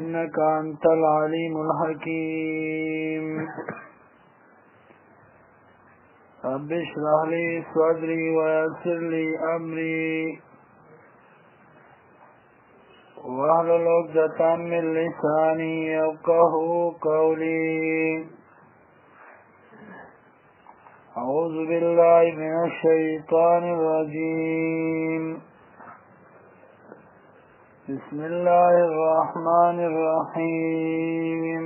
إنك أنت العليم الحكيم رب اشرح لي صدري ويسر لي أمري واحلل عقدة من لساني يفقهوا قولي أعوذ بالله من الشيطان الرجيم بسم الله الرحمن الرحيم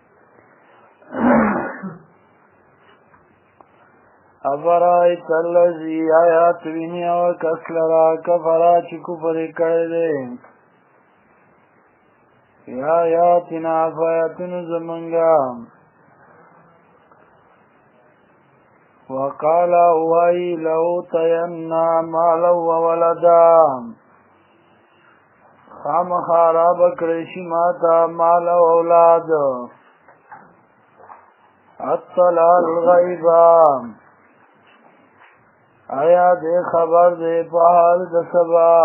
أفرأيت الذي آيات بني وكسلرا كفرا چكفر کرده یا آیاتنا فایتن زمنگا وقال اوهی لأوتین مالا وولدا خام خاراب کرشی ماتا مال و اولاد اطلع الغیبا آیا دے خبر دے پہال دسبا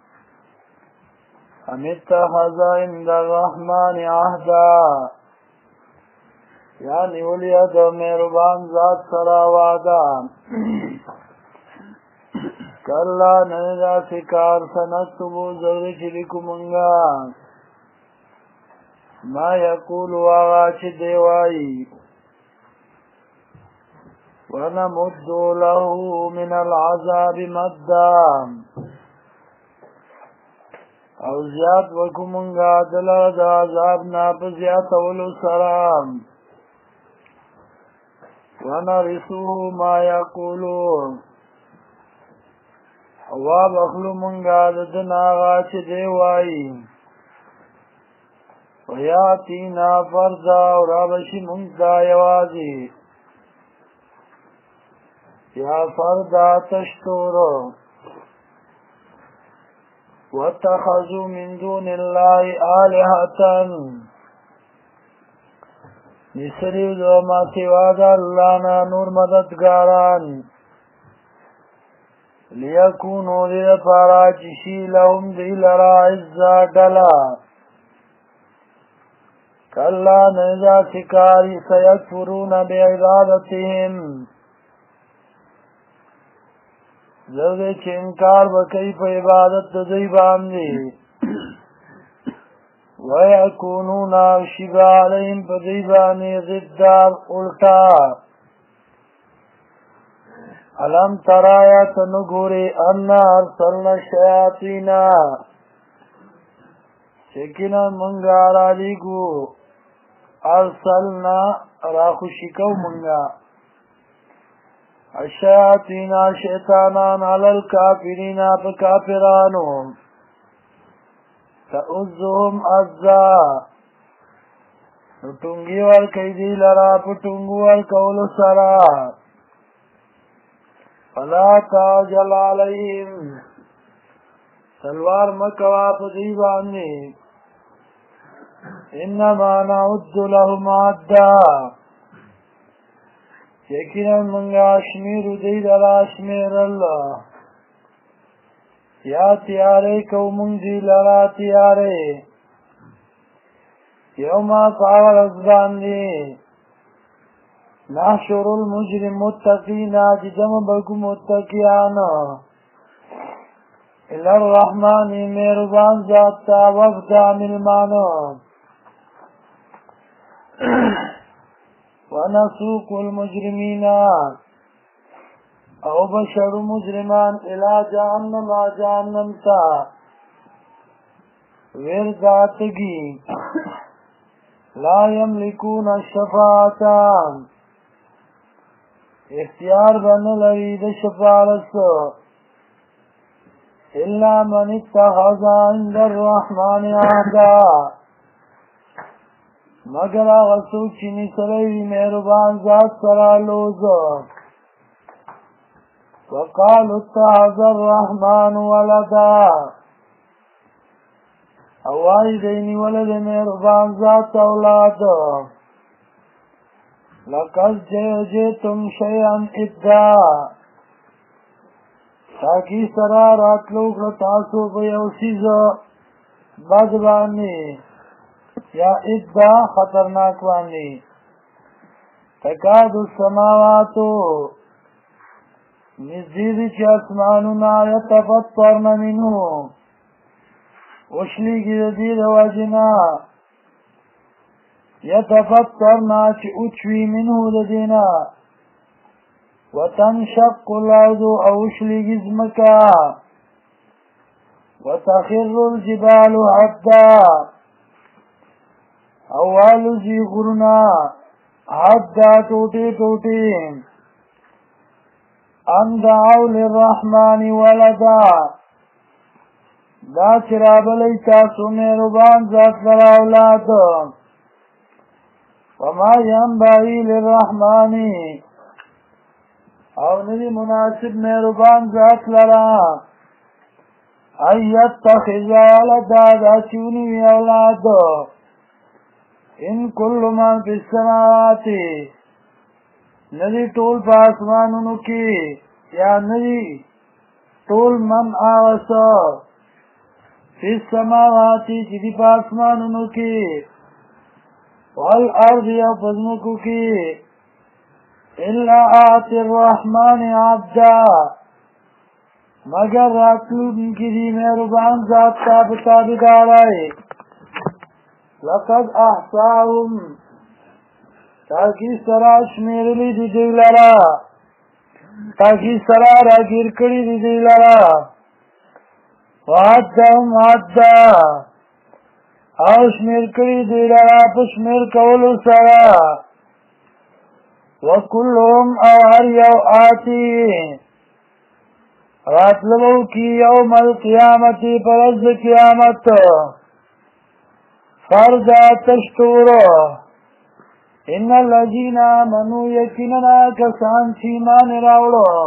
اتخذ عند الرحمن عهدا یعنی ولید مہربان ذات سرا وعدا کلا نندا سکار سنکتبو زور چلکو منگا ما یقول آغا چی دیوائی ونمد له من العذاب مدا او زیاد وکمنگا دلا دا عذاب ناپ زیاد اولو سرام ونرسوه ما یقولون واب اخلو منگا ددن آغا چه دیوائی ویاتینا فردا ورابشی منگتا یوازی یا فردا تشتورو واتخذوا من دون الله آلهة نسریو دو ما سواد اللہ نا نور مددگاران لیکونو دید پارا چشی لهم دی لرا عزا ڈلا کلا نزا سکاری سیکفرون بعبادتهم زرد چه انکار بکی پا عبادت دی باندی وَيَكُونُونَ شِبَا عَلَيْهِمْ فَدِيبَانِ ضِدَّار اُلٹا علم ترایا تنگوری انا ارسلنا الشیاطین سکنا منگا رالیگو ارسلنا راخوشکو منگا الشیاطین شیطانان علی الکافرین پکافرانو تَأُذُّهُمْ عَزَّا نُٹنگی والکی دی لرا پٹنگو والکول سرا فَلَا تَعْجَلْ عَلَيْهِمْ تلوار مکواب دیوانی انما نعد لهم عدا یقینا منگا شمیر دی لرا شمیر اللہ یا تیارے کو منگی لرا تیارے یوما پاور ازبان دی نحشر المجرم متقین جدم بگو متقیان الى الرحمن مہربان ذاتا وفدا ملمانو ونسوق المجرمین او بشر مجرمان الى جہنم جہنم تا ورداتگی لا یملکون الشفاعتان اختیار بن لرید شفاعت الا من اتخذ عند الرحمن عهدا مگر آغا سوک چینی سرائی مہربان ذات سرا لوزو وقالوا اتخذ الرحمن ولدا اوائی دینی ولد مہربان ذات اولاد لقد جئتم شیئا ادا تاکی سرا راتلو تاسو په یو سیز بد باندې یا ادّا خطرناک باندې تکاد السماواتو نزدیدی چه اسمانونا یتفطرن منو وشلیگی دید واجنا یتفطرن چه اچوی منو ددینا وتنشق الارض او وشلیگی زمکا وتخر الجبال حدا اوالو زی غرنا حدا ٹوٹی ٹوٹی ان دعو للرحمن ولدا دا چراب لیتا سمیربان ذات لرا اولاد وما ینبغی للرحمن او ندی مناسب میربان ذات لرا ایت تخذ ولدا دا چونی وی اولاد ان کل من فی السماوات ندی ټول په اسمانونو کې یا ندی ټول من آوسا فی السماوات چې دی په اسمانونو کې والارض یا پزمکو کې الا آتی الرحمن عبدا مگر راتلون کی دی مهربان ذات تا بتابدارائی لقد احصاهم تاکی سرا شمیرلی دی دی لرا تاکی سرا را گیر کری دی دی لرا وعدهم عدا او شمیر کری دی لرا پشمیر کولو سرا وکلهم او هر یو آتی راتلو کی یوم القیامتی پرز قیامت فردا تشتورو ان الذين آمنوا یقینا کسان چې ایمان راوړو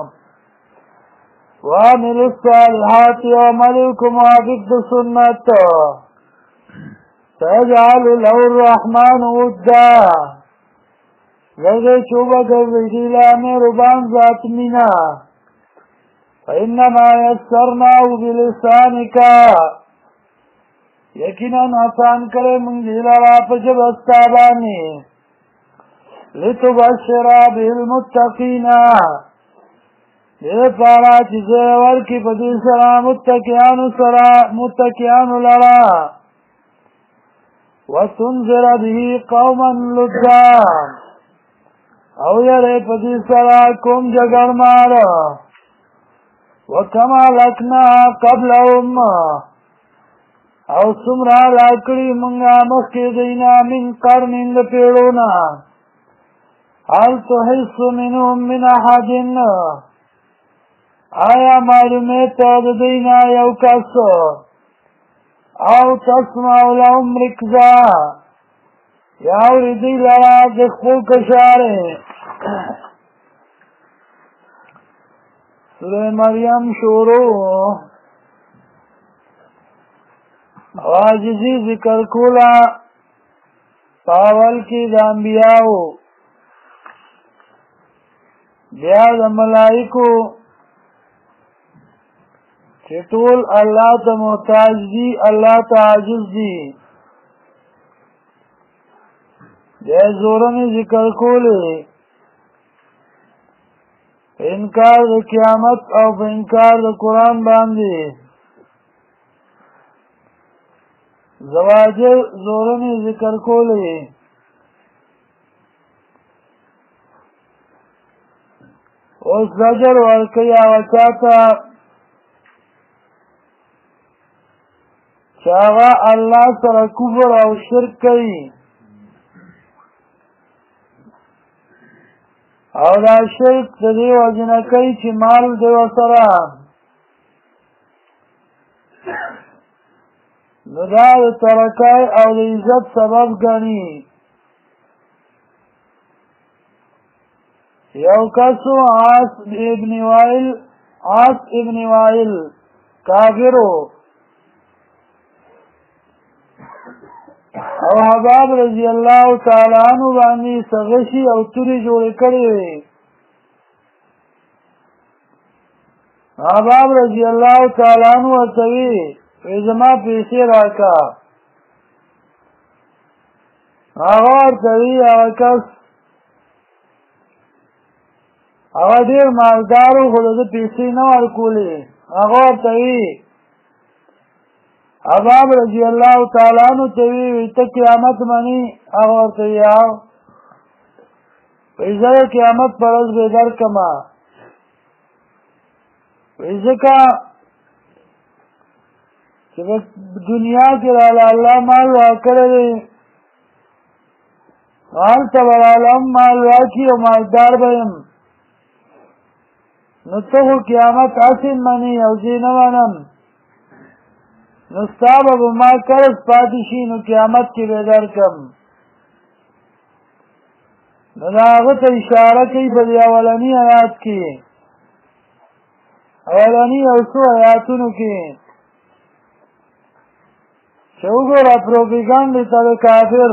وعملوا الصالحات وعملوا موافق د سنت سيجعل له الرحمن ودا لږه چوبه ګرځي لا مهربان ذات مینا فإنما يسرناه بلسانك یقینا آسان کرے منگ لرا پجب استابانی لتبشر به المتقین دې پارا چې ورکی په دې سره متقیانو لرا وتنذر به قوما لدا او یې په دې سره کوم جګړمار وکما لکنا قبلهم او سمرا لاکړي مونږه مخکې دینا من قرن د پیړونا حال تحس منهم من احد آیا معلومه تا د دینا یو کس او تسمع لهم رکزا یا اوریدی لرا د خپل کشاره سورہ مریم شروع عاجزی ذکر کولا پاول کی د انبیاءو بیا د ملائکو چې ټول الله ته محتاج دي الله ته عاجز دي بیا زورنی ذکر کولی انکار د قیامت او په انکار د قرآن باندې زواجر زورنی ذکر کولی اوس زجر ورکی آوچاتا چاگا اللہ سر کفر او شرک کئی او دا شرک دا دیو جنکی چی مال دیو سرا ندا دا ترکای او دا عزت سبب گنی یو کسو عاص ابن وائل کافرو او حباب رضی اللہ تعالی عنہ باندې سغشی او توری جوړ کړی وي حباب رضی اللہ تعالی عنہ ورته وی زما پیسې راکا هغه ورته وي هغه کس هغه ډېر مالدار و خو د پیسې نه ورکولې هغه ورته وي اباب رضی الله تعالی عنہ ته وی ته قیامت منی هغه ورته یاو وی زه قیامت پر ورځ به درکما وی ځکه چې دنیا کې الله مال ورکړی مال ته ولالم مال واکی او مالدار بیم نو ته قیامت حسن منی او زه نه منم نو ستا به ما قرض پاتې شي نو قیامت کې به درکم نو د هغه ته اشاره کوي په دې اولني آیات کې اولني یو څو آیاتونو کې چې وګوره پروپیګانډې ته د کافر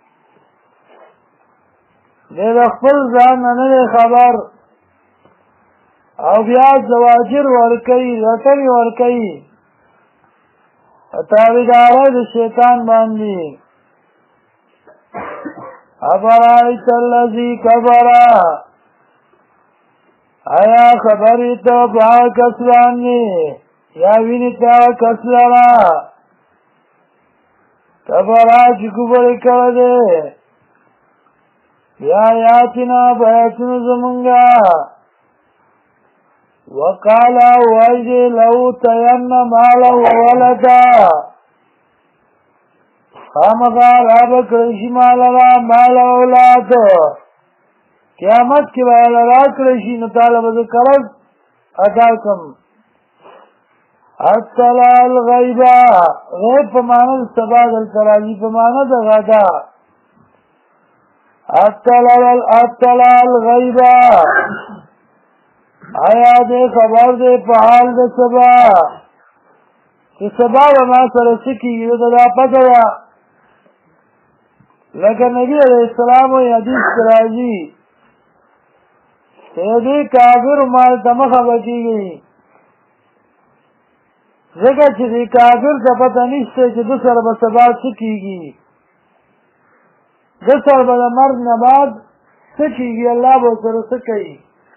دی د خپل ځان نه دی خبر او بیا زواجر ورکوي رټنې ورکوي تابعداري د شیطان باندې افرایت الذی کفر آیا خبرې ته په کس باندې یا ویني ته کس لرا کفر چې کفر کړی دی یا آیاتنا بیاتنا زمونږه وقال وایي لو تین مالا وولدا خامخا رابه کړی شي مال اولاد قیامت کې به را کړی شي نو تعالی به قرض ادا کم اطلع الغیب غیب په معنی د سبا دلته راځي په معنی د غدا اطلع الغیب آیا دې خبر دې په حال د سبا چې سبا به ما سره څه کېږي دا پته ده لکه نبي علیه السلام وایي حدیث کې راځي چې دې کافر مال ته مخه به کېږي ځکه چې دې کافر ته پته نشته چې ده سره به سبا څه کېږي ده سره به د مرګ نه بعد څه کېږي الله به ورسره څه کوي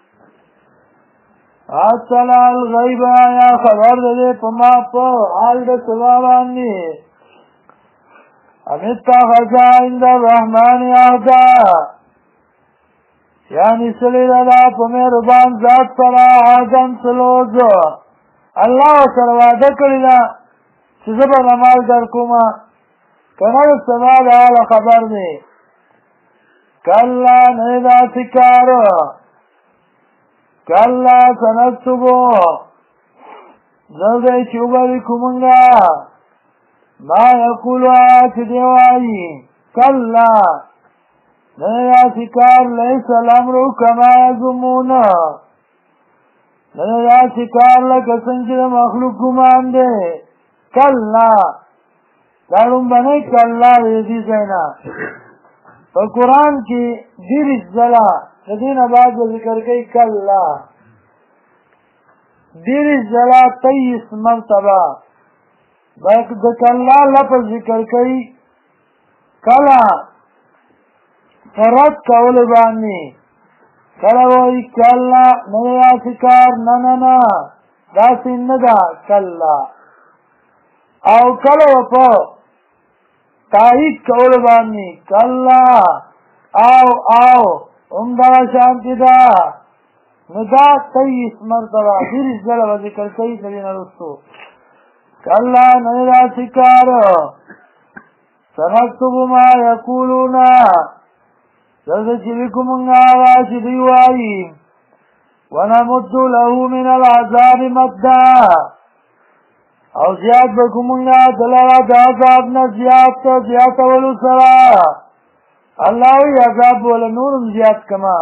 اطلع الغیب یا خبر دې په ما په حال د سبا باندې اتخذ عند الرحمن عهدا یعنی سلی دا په مهربان ذات سره عهدن سلوز الله سره وعده کړی ده چې زه به مال در کومه که نه د سبا د حاله خبر دی کله نه داسې کار کلا سنکتبو زرده چې وبلیکو مونږه ما یقولو چې دی وایي کلا نه داسې کار لیس الامر کما یظنون نه داسې کار لکه څنګه چې د مخلوق ګمان دی کلا دا لومبنی کلا د دې ځای نه په قرآن کې ډېرې ځله د دې نه بعد ذکر کوي کلا ډېرې ځله 23 مرتبه د کلا لفظ ذکر کوي کله فرد کولو باندې کله وایي کلا نه داسې کار نه داسې نه ده کلا او کله په تایید کولو باندې کلا او عمدہ شانتی دا ندا 23 مرتبہ دیرش ذلہ ذکر کئی سبین رسو کلا نیرا سکار سنکتب ما یقولونا جلد چلکمنگا آواز دیوائی ونمد له من العذاب مددا او زیاد بکمنگا دلارا دا عذابنا زیاد ولو سرا اللہ وی عذاب والا نورم زیاد کما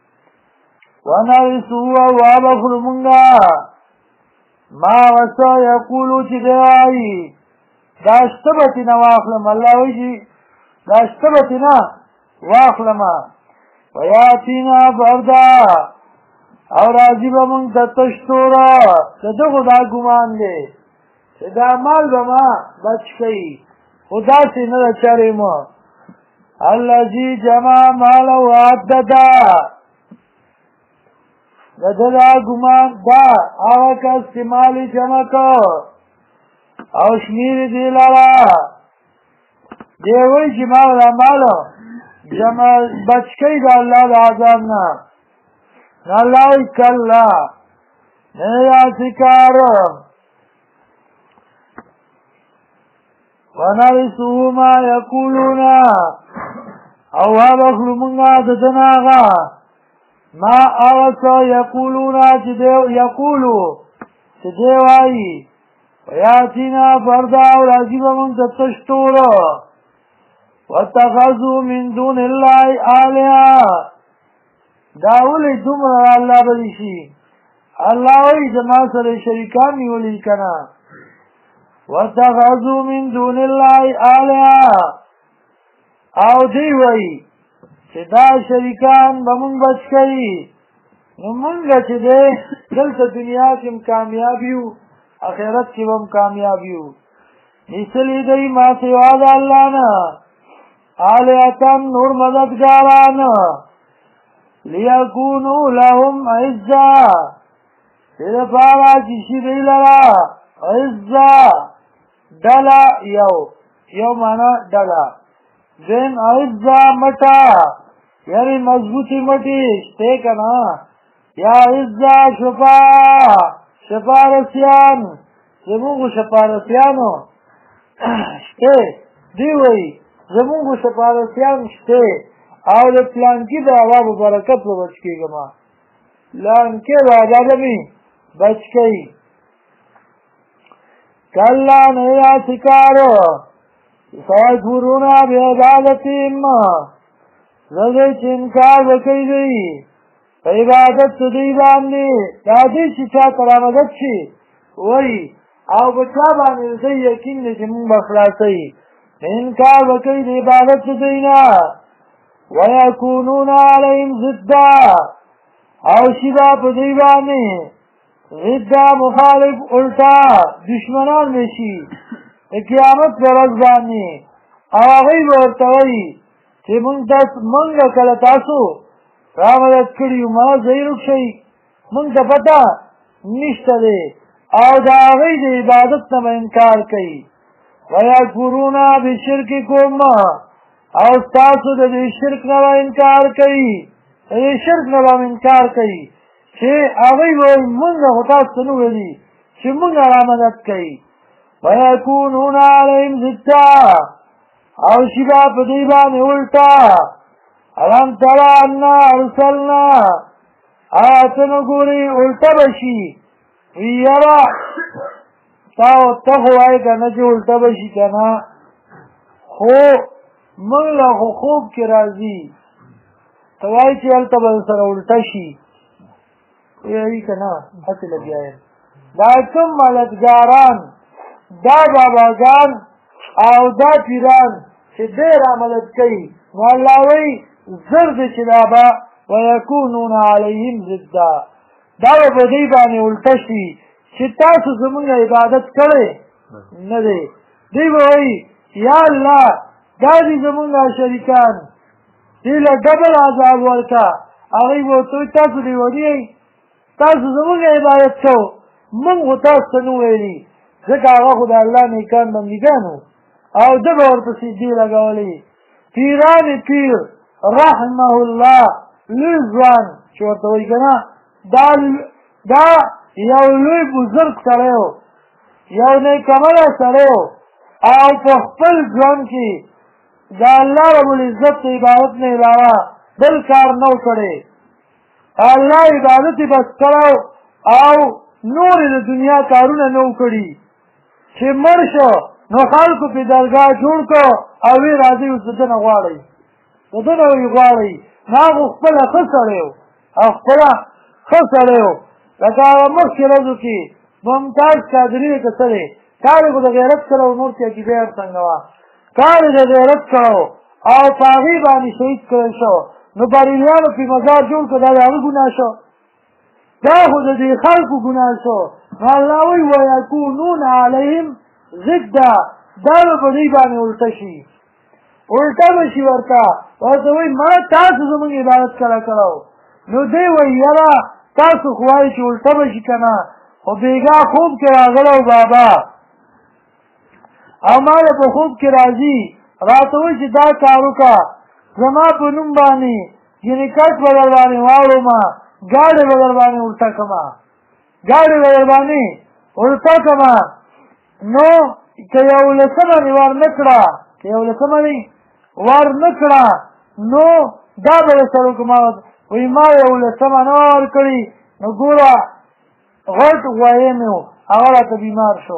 ونرسوه وابخرمنگا ما وسا یقولو چی دیوائی داشتبتنا واخلم اللہ وی جی داشتبتنا واخلم ویاتینا بردا او راضی با منگ تتشتورا تدو خدا گمان لے دا مال با ما بچ کئی خدا سی ندا چاری ما الذي جمع مالا وعددا ددا ګمان دا هغه کس چې مالی جمع کو او شمیر دی لرا دی وی چې مال جمع بچ کئی دا اللہ دا عذاب نا اللہ کلا نیا سکار ونرسوه ما یقولونا او هبخلو منگا ددناغا ما آغسا یقولونا یقولو چه دیوائی ویاتینا فردا و راجب من تتشتورو واتخذوا من دون الله آلهة داولی دمر اللہ بدیشی اللہ وی زما سر شریکان نیولی کنا واتخذوا من دون الله آلهة او دی وی چه دا شریکان بمون بچ کئی نمونگا چه دے دلتا دنیا کم کامیابیو اخیرت کی بم کامیابیو نسلی دی ما سواد اللہ نا آلیتن نور مددگاران لیکونو لهم عزا تیر پارا چشی دی لرا عزا ڈلا یو مانا ڈلا دین عزا مٹا یعنی مضبوطی مٹی شتے کنا یا عزا شپارسیان زمونگو شپارسیانو شتے دیوئی زمونگو شپارسیان شتے او د پلانکی دا عواب و برکت و بچکی گما لانکی دا عدالمی بچکی کلا نیا سکارو سوائفورونا بی عدالتیم رضی چنکار بکی دی عبادت دی باندی دادی چی چا ترامدت چی وی او بچا باندی رضی یقین دی چمون بخلاسی انکار بکی دی عبادت دینا وَيَكُونُونَ عَلَيْهِمْ ضِدًّا او شبا پدیبانی ضدًا مخالف الٹا دشمنان میشی قیامت پر ازبانی او غیب ورطوئی چه منگ کلتاسو رامدت کریو ما زیرک شئی منگ تا پتا نشتا دے او دا غیب عبادت نم انکار کئی وَيَكْفُرُونَ بِشِرْكِكُمْ او ستاسو د شرک نه انکار کوي شرک نه انکار کوي چې هغه وایي موږ هو تاسو نه ویلي چې موږ رامدد کوي ويكونون عليهم ضدا او شبا په دې باندې الټا الم ترى ان ارسلنا آتنا ګوري الټا بشي ویرا تاو وای کنه چې الټا بشي کنه خو من لا خوب کی راضی توای چې الته بل سره الټا شي یی کنا هڅه لګیاي دا کوم مددګاران دا باباګان او دا پیران چې ډېر مدد کوي والله وی زرد چې دابا ويكونون عليهم ضدا دا په دې باندې الټا شي چې تاسو زموږ عبادت کړئ نه دی دی وی یا الله دادی زمونگا شریکان دیل ڈبل عذاب ورکا آغای وہ توی تاسو دیونی تاسو زمونگا عبادت کو منگو تاسو نویلی ذکر آغا خدا اللہ نیکان بندگانو او دب ورپسی دی لگولی پیران پیر رحمه اللہ لزوان چورتوی کنا دا یو لوی بزرگ سریو یو نیکمل سریو او پخپل جوان کی دا اللہ رب العزت عبادت نے علاوہ بل کار نو کرے اللہ عبادت بس کرو او نور دنیا کارون نو کری چه مرشو نو خالکو پی درگاہ جوڑ کو اوی راضی اس دن غواری دن اوی غواری ناغ اخپل خسریو لکا مخی رضو کی ممتاز قادری کسرے کاری کو دا غیرت کرو نور کیا کی بیر سنگوا کاری دا غیرت کرو او پاغی بانی شہید کرن شو نو باریلیانو پی مزار جوڑ کو دا داغی گناہ شو دا خود دی خلقو گناہ شو اللہوی ویکونون علیہم ضدہ دا با دی بانی التشی الټه بشي ورته ورته وایي ما تاسو زموږ عبادت کله کړو نو دی وایي یاره تاسو خو وایي چې الټه بشي که نه خو بېګا خوب کې راغلی بابا او ما په خوب کې راځي راته وایي چې دا کار وکړه زما په نوم باندې یعنې کټ به در باندې واړومه ګاډې به در باندې الټه کړمه ګاډې به در باندې الټه کړمه نو که یو لسمه مې ور نه کړه که یو لسمه مې ور نه کړه نو دا به درسره وکړم وایي ما یو لسمه نه وه ورکړې نو ګوره غټ غوایې مې و هغه راته بیمار شو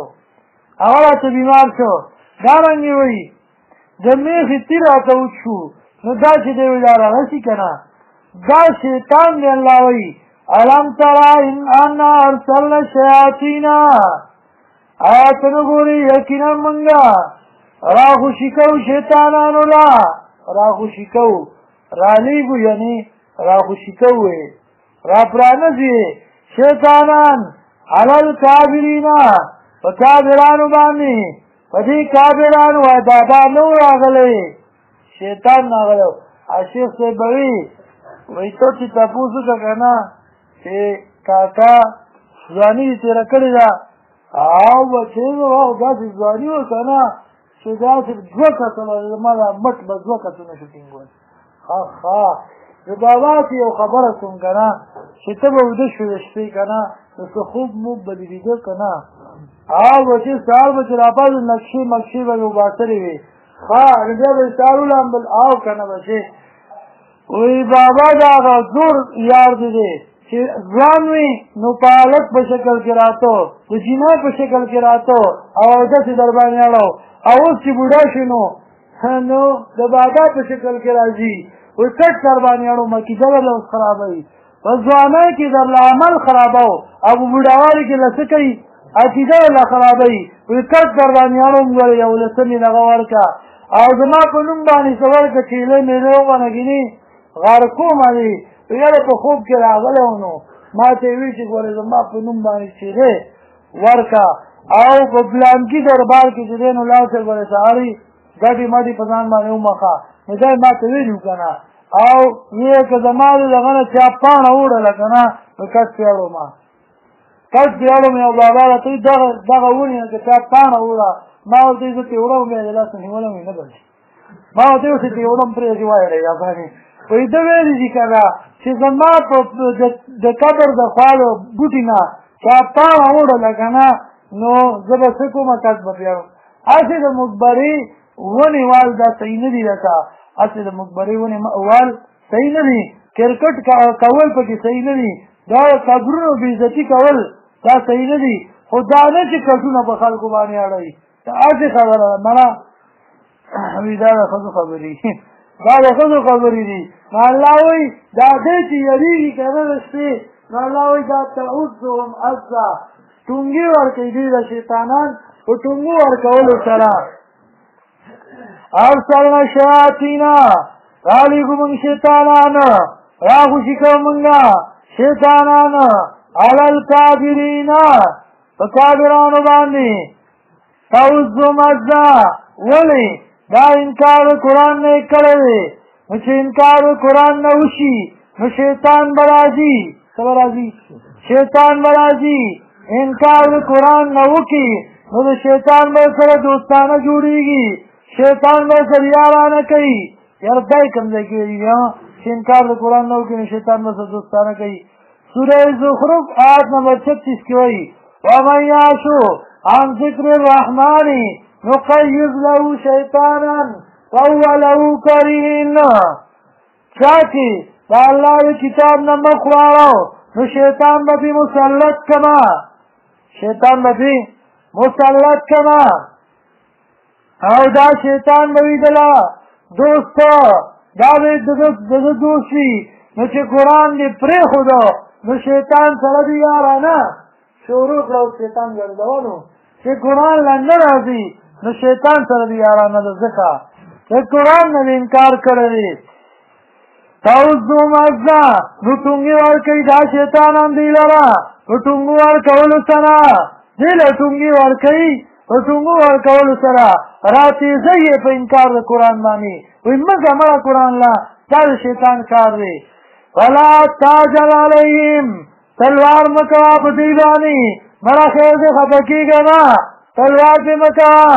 دارنګې وایي د میخې تیر راته وچ شو نو دا چې دی وایي دا رغسي که نه دا شیطان دی الله وایي الم ترى انا ارسلنا الشياطين آیا ته نه ګورې یقینا موږ راخوشي کوو شیطانانو لا راخوشي کوو رالیږو یعنې راخوشي کوو را پرانځي شیطانان علی الکافرین په کافرانو باندې په دې کافرانو دا نه و راغلی شیطان راغلی شیخ صاحب به وي وایي ته چې تپوس وکړه که نه چې کاکا ځواني دې تېره کړې ده او بچې داسې ځواني وه که نه چې داسې دوه کسه زما دا مټ به دوه کسونه شو ټینګول ښه د بابا چې یو خبره کوم که نه چې ته به وده شوې د شپې که نه د څه خوب موب به دې لیده که نه او بچې سهار به چې راپاڅېد مکشې به مې وباسلې وې ښه نو بیا به یې سهار ولامبل او که نه بچې وایي بابا د هغه زور یار دې دی چې ځوان وي نو په هلک په شکل کې راته د جنا په شکل کې راته او اودسې در باندې اړو او اوس چې بوډا شي نو د بابا په شکل کې راځي وایي کټ در باندې اړو عقیده درله اوس خرابوي په ځوانۍ کې درله عمل خرابو او په بوډاوالي کې له څه کوي عقیده درله خرابوي وایي کټ در باندې اړوم ګورې یو لسمې دغه ورکړه او زما په نوم باندې څه ورکړه چیلې میلې ومنه ګینې غارکومه دې یاره په خوب کې راغلی و نو ما ته یې وي چې ګورې زما په نوم باندې چیلې ورکړه او په پلانکي دربار کې چې دی نو لاړ شل ګورې سهاري ګټې مټې په ځان باندې ومخه نو دا یې ما ته ویلي و که نه او یې که زما د دغه نه چا پاڼه وړله که نه نو کټ پې اړومه یو بابا راته وایي دغه ونې نه که چا پاڼه وړه ما ورته وایي زه ترې وړم بیا یې د لاسه نیولم یې نه بلشي ما ورته وایي چې ترې وړم پرېږدي وایې یابانې وایي ده ویلي دي که نه چې زما د قبر د خواله بوټي نه چا پاڼه وړله که نه نو زه به څه کومه کټ به پرې اړم هسې د مقبرې ونې وال دا صحیح نه دي لکه هسې د مقبرې ونې وال صحیح نه دي کرکټ کول پکې صحیح نه دي دا قبرونو بېعزتي کول دا صحیح نه دي خو دا نه چې کټونه په خلکو باندې اړوي دا هسې خبره ده مړه وایي دا د ښځو خبرې دي نو الله وایي دا دی چې یېرېږي که نه د شپې نو الله وایي دا تعوذهم عزا ټونګې ورکوي دوی د شیطانان په ټونګو ورکولو سره ارسلنا الشیاطین رالیږو موږ شیطانان راخوشي کوو موږ شیطانان علی الکافرین په کافرانو باندې تعوذهم عزا ولې دا انکار قرآن نه کړی دی نو چې انکار قرآن نه وشي نو شیطان به راځي څه به راځي شیطان به راځي انکار قرآن نه وکړي نو د شیطان به سره دوستانه جوړېږي شیطان به سره یارانه کوي یاره دا یې کوم ځای کې ویلي چې انکار د قرآن نه وکړي نو شیطان به سره دوستانه کوي سوره زخرف آیت نمبر 36 کې وایي ومن یعش عن ذکر الرحمن نقیض له شیطانا فهو له قرین چا چې د الله د کتاب نه مخ واړو نو شیطان به پې مسلط کما او دا شیطان به وي دله دوست دا به دده دوست وي نو چې قرآن دې پرېښودو نو شیطان سره دې یارانه شروع کړه او شیطان ګرځولو چې قرآن له نه راځي نو شیطان سره دې یارانه ده ځکه چې قرآن نه انکار کړی دی تعوذهم عزا نو ټونګې ورکوي دا شیطانان دوی لره په ټونګو ورکولو سره دې له ټونګې ورکوي په ټونګو ورکولو سره راتیزی یې په انکار د قرآن باندې وایي مه مړه قرآن لا دا د شیطان کار دی ولا تعجل علیهم تلوار مه کوه په دوی باندې مړه خیر دی خفه کېږه نه تلوار دې مه کوه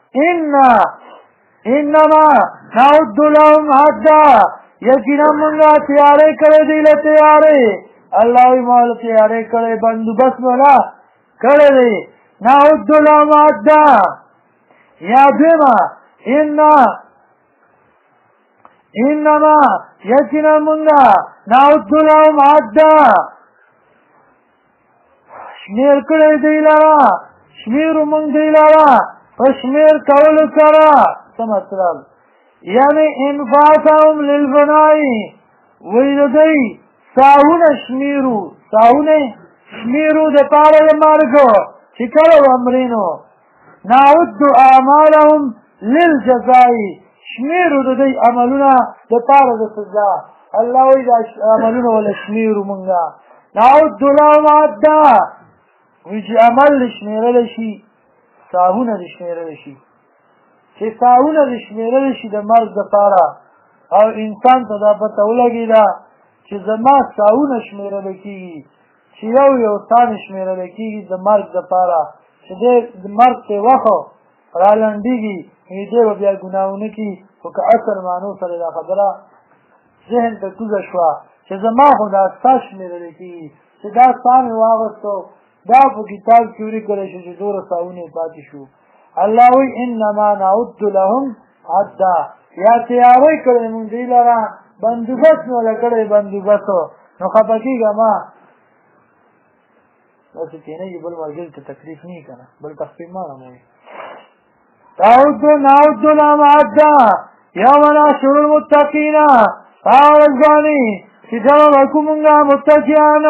انما نعد لهم عدا یقینا مونږه تیارې کړې دي له تیارې الله وایي ما له تیارې کړې بندوبست ولا کړی دی نعد لهم عدا یا دویمه انما یقینا مونږه نعد لهم عدا شمیر کړی دی لره شمیرو مونږ دی لره په شمیر کولو سره څه مطلب یعنی انفاسهم للفنائی وی د دوی ساهونه شمیرو د پاره د مرګو چې کله ومرینو نعد اعمالهم للجزائی شمیرو د دوی عملونه د پاره د سزا الله وی دا عملونه ولا شمیرو مونږه نعد لهم عدا وی چې عمل شمیرل شي ساهونه د شمیرل شي چې ساهونه د شمیرل شي د مرګ دپاره او انسان ته دا پته ولګېده چې زما ساهونه شمیرل کېږي چې یو سا مې شمیرل کېږي د مرګ دپاره چې دی د مرګ ته وخت رالنډېږي نو دی به بیا ګناهونه کړي خو که اصل معنو سره دا خبره ذهن ته کوزه شوه چې زما خو دا ستا شمیرل کېږي چې دا ستا مې واغستو دا په کتاب کې ولیکلی شو چې دوره ساهونه یې پاتې شو الله وی انما نعد لهم عدا یا تیاری کړی مونږ دوی لره بندوبست مې وله کړی بندوبست نو خفه کېږه مه داسې کېنهږي بل ملګري ته تکلیف نه وي که نه بل تخفیف مه راموي نعد لهم عدا یوم نحشر المتقین هغه ورځ باندې چې جمع به کړو مونږه متقیان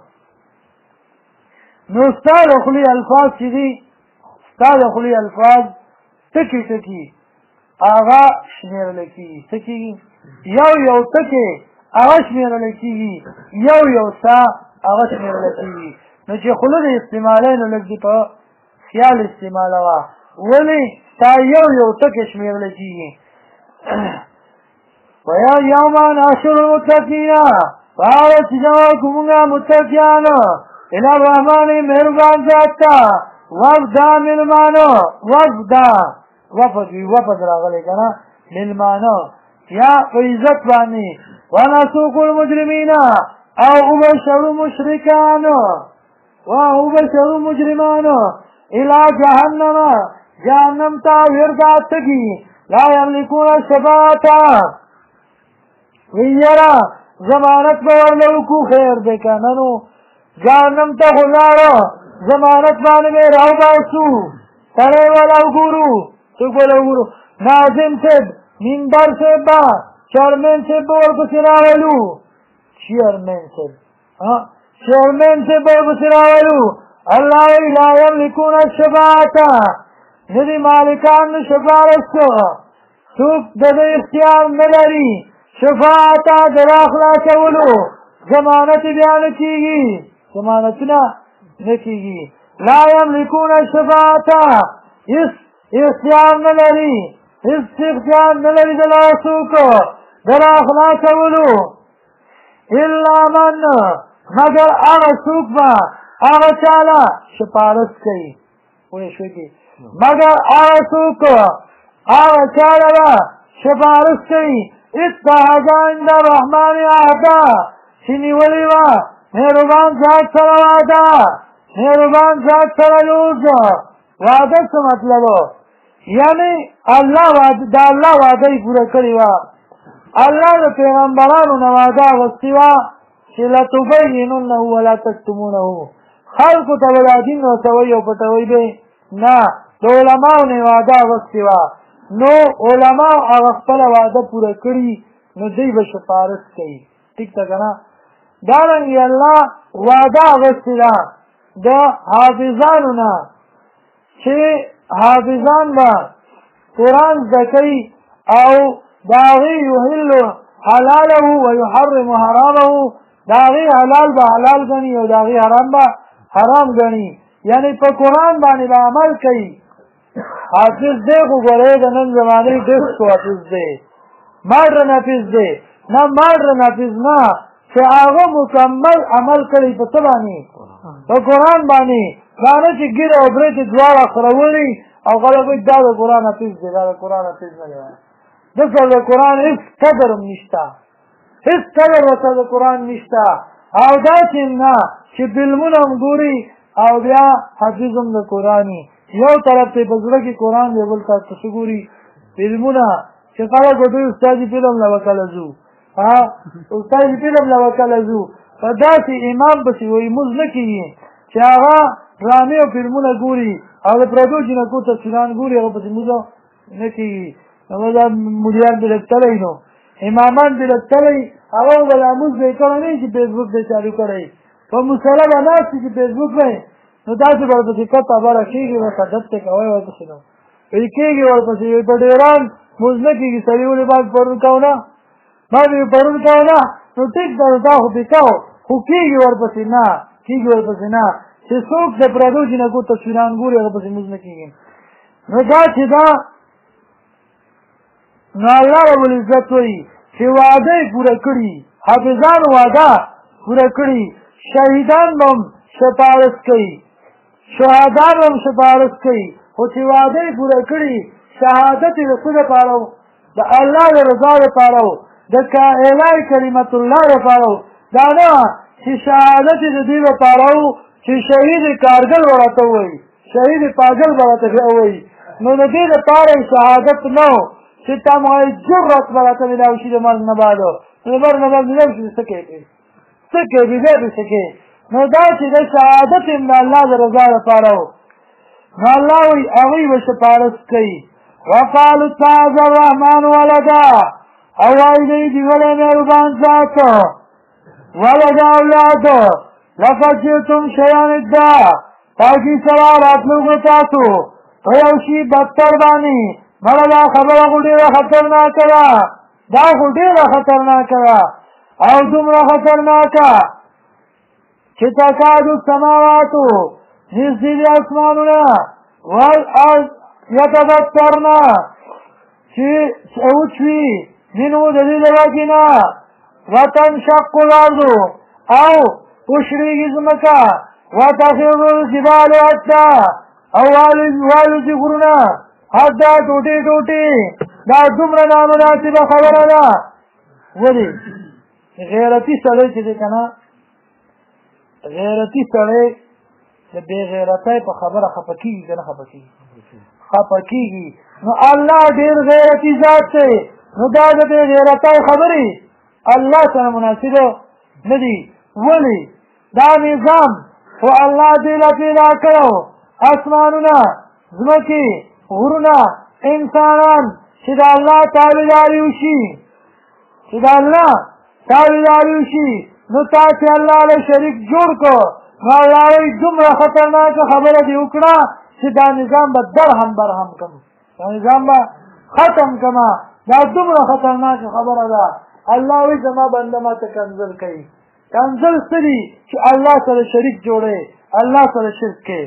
نو ستا د خولې الفاظ چې دي ستا د خولې الفاظ ټکي ټکي هغه شمېرل کېږي څه کېږي یو ټکی هغه شمېرل کېږي یو سا هغه شمېرل کېږي نو چې خوله د استعمالوي نو لږ دې په خیال استعمالوه ولې ستا یو ټکی شمېرل کېږي ویا یوم نحشر المتقین هغه چې جمع کړو مونږه متقیان الى الرحمن مهربان ذات تا وفدا ملمانو وفد راغلی که نه ملمانو یا په عزت باندې ونسوق المجرمین او ابشر مجرمانو الى جهنم تا وردات کی لا یملکون الشفاعة ویرا ضمانت بورلو کو خیر بکننو جهنم ته غلارو ضمانت باندې مې راوباسو سړی والا وګورو څوک والا وګورو ناظم صاحب منبر صاحب چیرمین صاحب ورپسې راولو چیرمین صاحب ورپسې راولو الله لا یملکون الشفاعة ندی مالکان د شفارس څوک د دې اختیار نه لري شفاعت د راخلاصولو ضمانت بیا نه کېږي ضمانتونه نه کېږي لا یملکون الشفاعة اختیار نه لري هېڅ اختیار نه لري د څوک د راخلاصولو الا من مگر هغه څوک به هغه چاله سپارښت کوي پوه شوې کې مگر هغه څوک هغه چاله به سپارښت کوي اتخذ عند الرحمن عهدا چې نیولې وه مهربان ذات سره وعده مهربان ذات سره لوز وعده څه مطلب یعنی الله وعده یې پوره کړې وه الله د پیغمبرانو نه وعده اخیستې وه چې لتبیننه ولا تکتمونه خلکو ته به دا دین رسوئ او پټوئ به نه د علماو نه وعده اخیستې وه نو علماو هغه خپله وعده پوره کړي نو دوی به سپارښت کوي ټیک ده که نه دارنګې الله وعده اخیستې ده د حافظانو نه چې حافظان به قرآن زده کوي او د هغې یحل حلاله ویحرم حرامه د هغې حلال به حلال ګڼي او د هغې حرام به حرام ګڼي یعنی په قرآن باندې به عمل کوي حافظ دی خو ګورې د نن زمانې ډسکو حافظ دی ماډرن حافظ دی نه ماډرن حافظ نه چې هغه مکمل عمل کړی په څه باندې په قرآن باندې دا نه چې ګیره او برېتې دواړه خرولي او خلک وایي دا د قرآن حافظ دی دا د قرآن حافظ نه دی دلته د قرآن هېڅ قدر هم نشته هېڅ قدر ورته د قرآن نشته او داسې نه چې فلمونه هم ګوري او بیا حافظ هم د قرآن یو طرف ته په زړه کې قرآن دی بل طرف ته څه ګوري فلمونه چې خلک دوی استادي فلم له وکله ځو استادي فلم له وکله ځو په داسې امام پسې وایي مونځ نه کېږي چې هغه ډرامې او فلمونه ګوري او د پردو جنکو تصویران ګوري هغه پسې مونځ نه کېږي نو دا مدیران دې لږ نو امامان دې لږ تلی هغه به دا مونځ به یې کړی نه چې فیسبوک دې چالو کړی په مسله به ناست چې فیسبوک به نو داسې به ورپسې کته بره کېږي ورته دته کوی ورپسې نو وایي کېږي ورپسې وایي په ډېران مونځ نه کېږي سړي ولې باید پرون کوو نه ما وی پرون کوو نه نو ټیک ده دا خو دې کوو خو کېږي ورپسې نه کېږي ورپسې نه چې څوک د پردو جنکو تصویران ګوري هغه پسې مونځ نه کېږي نو دا چې دا نو الله رب العزت وایي چې وعده یې پوره کړي حافظانو وعده پوره کړي شهیدان به هم سپارښت کوي شهادان هم سپارښت کوي خو چې وعده یې پوره کړي شهادت یې د څه دپاره د الله د رضا دپاره د اعلی کلمت الله دپاره دا نه چې شهادت یې د دې دپاره چې شهید کارګل ورته ووایي شهید پاگل ورته ووایي نو د دې دپاره شهادت نه چې تمام جرأت براته ملاو شي د مرګ نه بعد د مرګ نه بعد ملاو شي څه کوي بیا به څه کوي نو دا چې د شهادت یې د الله د رضا دپاره نو الله وایي هغوی به سپارښت کوي وقالوا اتخذ الرحمن ولدا او وایي دی دیولی مهربان ذات ولدا اولاد لقد جئتم شیئا ادا تاکي سره راتلو تاسو په یو شي بدتر باندې مړه دا خبره خو ډېره خطرناکه ده دا خو ډېره خطرناکه ده او دومره خطرناکه چې تکاد السماواتو نږدې دي اسمانونه والارض یتبطرن چې اوچوي منو د دې د وجې نه وتنشق الارض او وشرېږي ځمکه وتخر الجبال حدا او والوځي غرونه حدا ټوټې ټوټې دا دومره نامناسبه خبره ده ولې غیرتي سړی چې دی که نه غیرتي سړی د بې غیرتۍ په خبره خفه کېږي که نه خفه کېږي خفه کېږي نو الله ډېر غیرتي ذات دی نو دا د بې غیرتۍ خبرې الله سره مناسبه نه دي ولې دا نظام خو الله دې له پیدا کړو اسمانونه ځمکې غرونه انسانان چې د الله تابعداري وشي چې د الله تابعداري وشي نو تا چې الله له شریک جوړ کړو نو الله وایي دومره خطرناکه خبره دې وکړه چې دا نظام به درهم برهم کم دا نظام به ختم کما دا دومره خطرناکه خبره ده الله وایي زما بنده ماته کنځل کوي کنځل څه دي چې الله سره شریک جوړی الله سره شرک کوي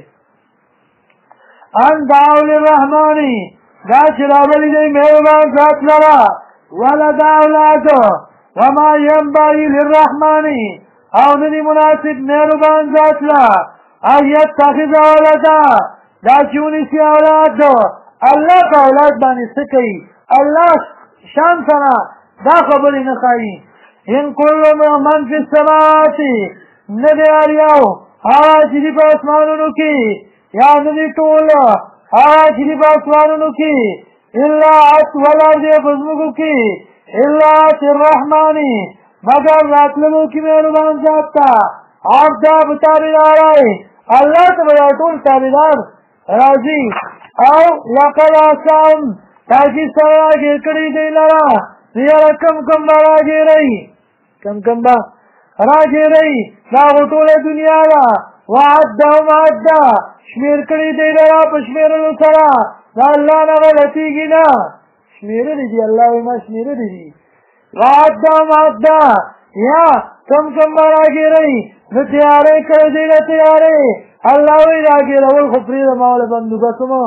ان دعوا للرحمن دا چې راغلي دی مهربان ذات لره ولد اولاد وما ينبغي للرحمن او ندی مناسب مهربان ذات له ان يتخذ ولدا دا چې ونیسي اولاد الله په اولاد باندې څه کوي الله شان سره دا خبرې نه ښایي ان کل من فی السماوات نه دی هر یو هغه چې دي په اسمانونو کې یا نه دي ټول هغه چې دي په اسمانونو کې الا والارض په ځمکو کې الا الرحمن مگر راتللو کې مهربان ذات ته عبدا به تابعدار الله ته به ټول تابعدار راځي او لقد احسن تاکي سره راګیر کړي دی لره یاره کم به راګیرئ کم به راګیرئ دا ټوله دنیا ده وعدهم عدا شمېر کړي دی لره په شمېرلو سره دا الله نه غلطېږي نه شمېرلي دي الله وایي ما شمېرلي دي وعدهم عدا یا کم به راګیرئ نو تیارې کړی دی نه تیارې الله وایي راګیرول خو پرېږده ما وله بندوبست ما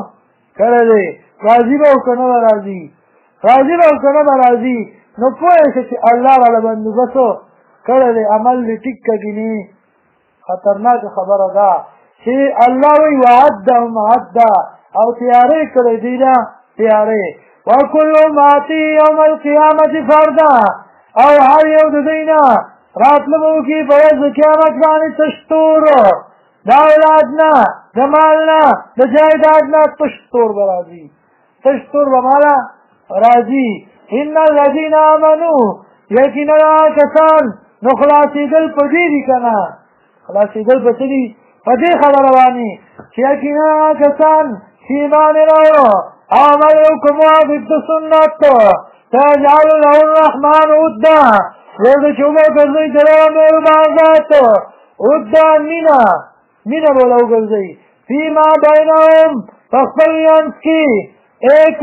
کړی دی راضي به او که نه به راځي راضي به او که نه به راځي نو پوه شه چې الله والا بندوبست کړی دی عمل دې ټیک کږي خطرناک خبره ده چې الله وی وعدهم عدا او تیارې کړی دی دا تیارې وکل ماتی یوم القیامت فردا او هر یو د دوی نه راتله به وکړي په ورځ د قیامت باندې تشتور د اولاد نه د مال نه د جایداد نه تشتور به راځي تشتور به ماله راځي ان الذین آمنوا یقینا کسان نو خلاصېدل په دې دي که نه خلاصېدل په څه دي په دې خبره باندې چې یقینا کسان چې ایمان یې راوړو او عمل یې وکړو موافق د سنت سيجعل له الرحمن ودا روز چې وګرځوي د الله مهربان ذات ودا مینه به وګرځوي فیما بینهم په خپل منځ کې ایک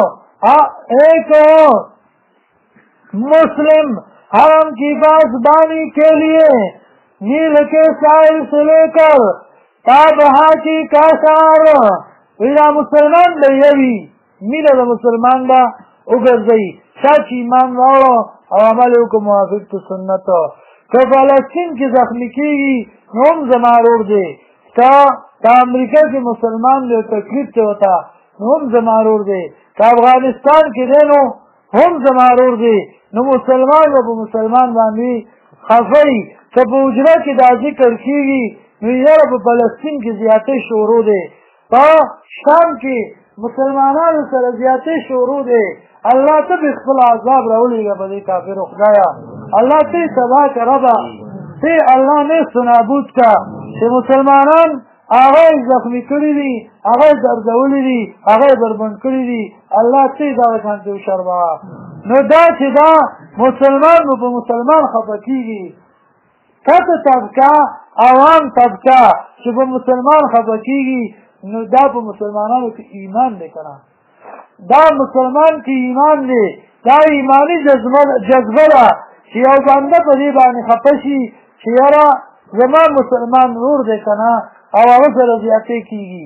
ہو مسلم حرم کی پاسبانی کے لیے نیل کے ساحل سے لے کر تابہا کی کاشار وینا مسلمان به یوي مینه د مسلمان به وګرځوي چا چې ایمان راوړو او عمل وکړو موافق د سنت که فلسطین کې زخمي کېږي نو هم زما ورور دی که امریکا کې مسلمان دی تکلیف دی ورته نو هم زما ورور دی که افغانستان کې دی نو هم زما ورور دی نو مسلمان به په مسلمان باندې خفه وي که په حجره کې دا ذکر کېږي نو یاره په فلسطین کې زیاتې شروع دی په شام کې مسلمانانو سره زیاتې شروع دی الله ته به خپل عذاب راولېږه په دې کافرو خدایه الله ته یې تباه که ربه ته الله نیست و نابود که چې مسلمانان هغه یې زخمي کړي دي هغه یې دردولي دي هغه یې بربند کړي دي الله ته یې دغه شانتې وشرموه نو دا چې دا مسلمان نو په مسلمان خفه کېږي کته طبقه عوام طبقه چې په مسلمان خفه کېږي نو دا په مسلمانانو کې ایمان دی که نه دا مسلمان کې ایمان دی دا ایماني جذبه ده چې یو بنده په دې باندې خفه شي چې یاره زما مسلمان ورور دی که نه او هغه سره زیاتې کېږي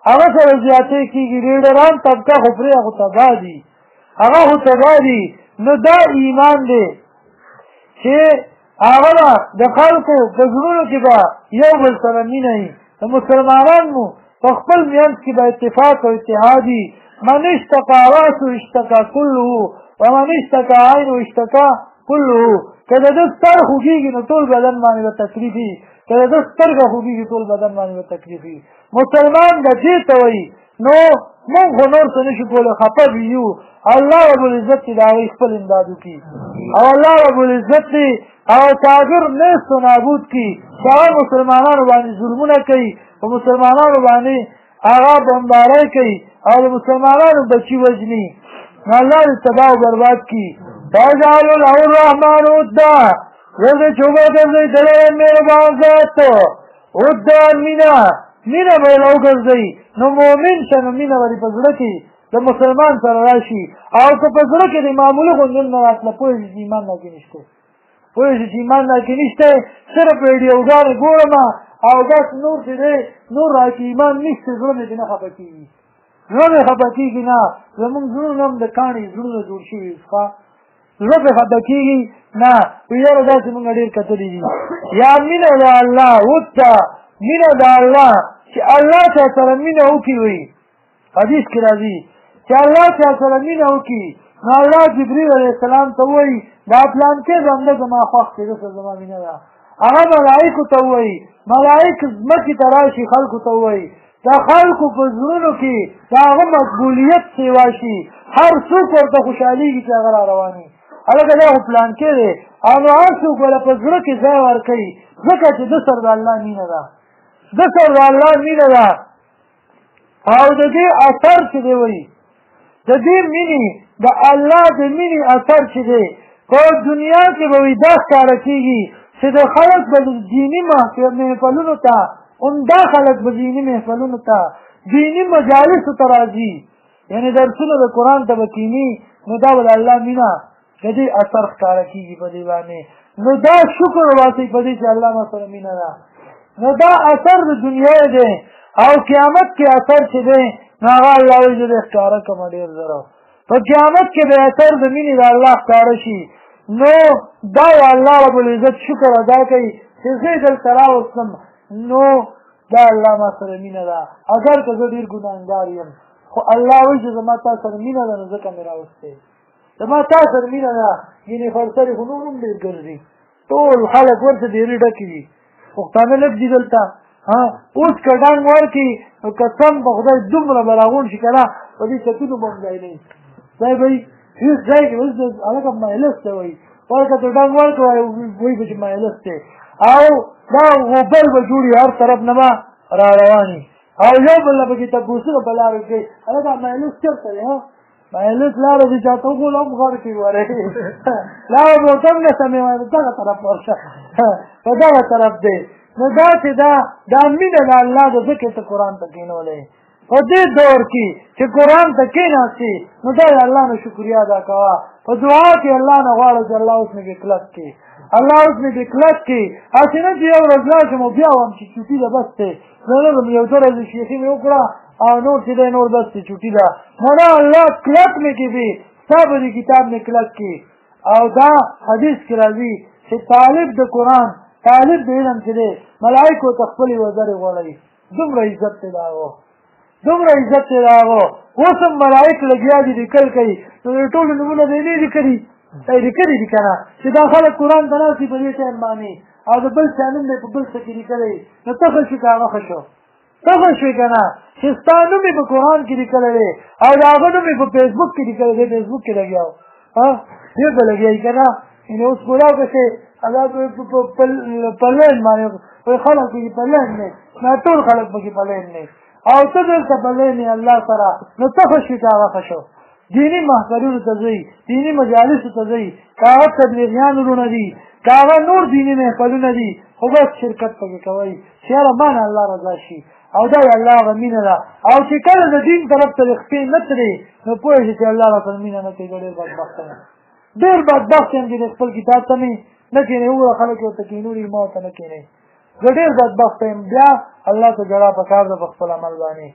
لیډران طبقه خو پرې خو تباه دي هغه خو تباه دي نو دا ایمان دی چې هغه به د خلکو په زړونو کې به یو بل سره مینه وي د مسلمانانو په خپل منځ کې به اتفاق او اتحاد وي من اشتکا راسو اشتکا کله ومن اشتکا عین اشتکا کله که د ده سر خوږېږي نو ټول بدن باندې به تکلیف وي که د ده سترګه خوږېږي ټول بدن باندې به تکلیف وي مسلمان به دې ته وایي نو مونږ خو نور څه نشو کولی خفه به یو الله ربالعزت چې د هغوی خپل امداد وکړي او الله ربالعزت چې هغه کافر نیست و نابود کړي چې هغه مسلمانانو باندې ظلمونه کوي په مسلمانانو باندې هغه بمبارۍ کوي او د مسلمانانو بچي وژني نو الله دې تباه او برباد کړي فیجعل له الرحمن ودا روز چې وګرځوي د الله مهربان ذات ودا مینه به یې وګرځوي نو مؤمن شه نو مینه به په زړه کې د مسلمان سره راشي او که په زړه کې د معمولي غوندون نه راتله پوهېږي چې ایمان نه کې نشته صرف ویډیوګانې ګورم او بس نور چې دی نور را کې ایمان نشته زړه مې نه خفه کېږي نه زمونږ زړونه هم د کاڼي زړونه جوړ شوي زړه پرې خفه کېږي نه یاره داسې مونږ ډېر کتلي دي یا مینه د الله وته مینه د الله چې الله چا سره مینه وکړي وي حدیث کې راځي چې الله چا سره مینه وکړي نو الله جبریل علیه السلام ته وایي دا پلانکې بنده زما خوښ دی دسه زما مینه ده هغه ملایکو ته وایي ملایک ځمکې ته راشي خلکو ته وایي د خلکو په زړونو کې د هغه مقبولیت سیوا شي هر څوک ورته خوشحالېږي چې هغه را رواني هلکه دا خو پلانکې دی او نو هر څوک ورله په زړه کې ځای ورکوي ځکه چې ده سره د الله مینه ده او د دې اثر چې دی وایي د دې مینې د الله د مینې اثر چې دی په دنیا کې به وایي دا ښکاره کېږي چې د خلک به دیني محفلونو ته عمده خلک به دیني محفلونو ته دیني مجالسو ته راځي یعنې درسونه د قرآن ته به کښېني نو دا به د الله مینه د دې اثر ښکاره کېږي په دې باندې نو دا شکر وباسئ په دې چې الله ما سره مینه ده نو دا اثر د دنیا دی او قیامت کې اثر چې دی نو هغه الله وایي زه ښکاره کړم ډېر زره په قیامت کې به اثر د مینې د الله ښکاره شي نو دا الله رب العزت شکر ادا کوي چې زه دلته راوستم نو دا الله ما سره مینه ده اگر که زه ډېر ګناهګار یم خو الله وایي چې زما تا سره مینه ده نو ځکه مې راوستی زما تا سره مینه ده یعنې فرسرې خو نور هم ډېر ګرځي ټول خلک ورته ډېرې ډکې دي پښتانه لږ دي دلته اوس که ډنګ ورکړي نو قسم په خدای دومره به راغونډ شي که نه په دې چتونو به هم ځای نه وي ځای به وي هېڅ ځای کې اوس هلکه مایلس ته وایي ورکه ته ډنګ ورکړه وایي به چې مایلس دی او دا غوبل به جوړي هر طرف نه به را رواني او یو بل نه پکې تپوسونه په لارو کې هلکه مایلس چېرته دی مایلس لاره دې چاته وګوله هم غر کې وری لاره به ورته هم نه سمې وایي دغه طرف ورشه په دغه طرف دی نو دا چې دا مینه د الله د ذکر ته قرآن ته کېنولی په دې دور کې چې قرآن ته کېناستې نو دا د الله نه شکریا ادا کوه په دعا کې الله نه غواړه چې الله اوس مې دې کلک کړي الله اوس مې دې کلک کړي هسې نه چې یو ورځ راشم او بیا وایم چې چوټي ده بس دی نو یو څه ورځې شیخي مې وکړه او نور چې دی نور بس دی چوټي ده نو نه الله کلک مې کړي ستا به دې کتاب مې کلک کړي او دا حدیث کې راځي چې طالب د قرآن طالب د علم چې دی ملایکو ته خپلې وزرې غوړوي دومره عزت دی د هغو دومره عزت دی د هغو اوس هم ملایک لګیا دي لیکل کوي نو د ټولو نومونه دی نه لیکلي لیکلي دي که نه چې دا خلک قرآن ته ناستي په دې ټایم باندې او د بل چا نوم دی په بل څه کې لیکلی نو ته ښه شو که هغه ښه شو ته ښه شوې که نه چې ستا نوم یې په قرآن کې لیکلی دی او د هغه نوم یې په فیسبوک کې لیکلی دی فیسبوک کې لګیا و دې ته لګیایي که نه یعنې اوس ګولاو کسې هغه په لین باندې وایي خلک پکې په لین دی نه ټول خلک پکې په لین دی او ته دلته په لین یې الله سره نو ته ښه شوې که هغه ښه شو دیني محفلونو ته ځئ دیني مجالسو ته ځئ که هغه تبلیغیان ورونه دي که هغه نور دیني محفلونه دي خو بس شرکت پکې کوئ چې یاره ما نه الله رضا شي او دا د الله هغه مینه ده او چې کله د دین طرف ته رښتې نه ترې نو پوه شي چې الله راته مینه نه کوي زه ډېر بدبخته یم ډېر بدبخت یم چې خپل کتاب ته مې نه کښېنئ وګوره خلک ورته کښېنولي ما ورته نه کښېنئ زه ډېر بدبخته یم بیا الله ته ژړا پکار ده په خپل عمل باندې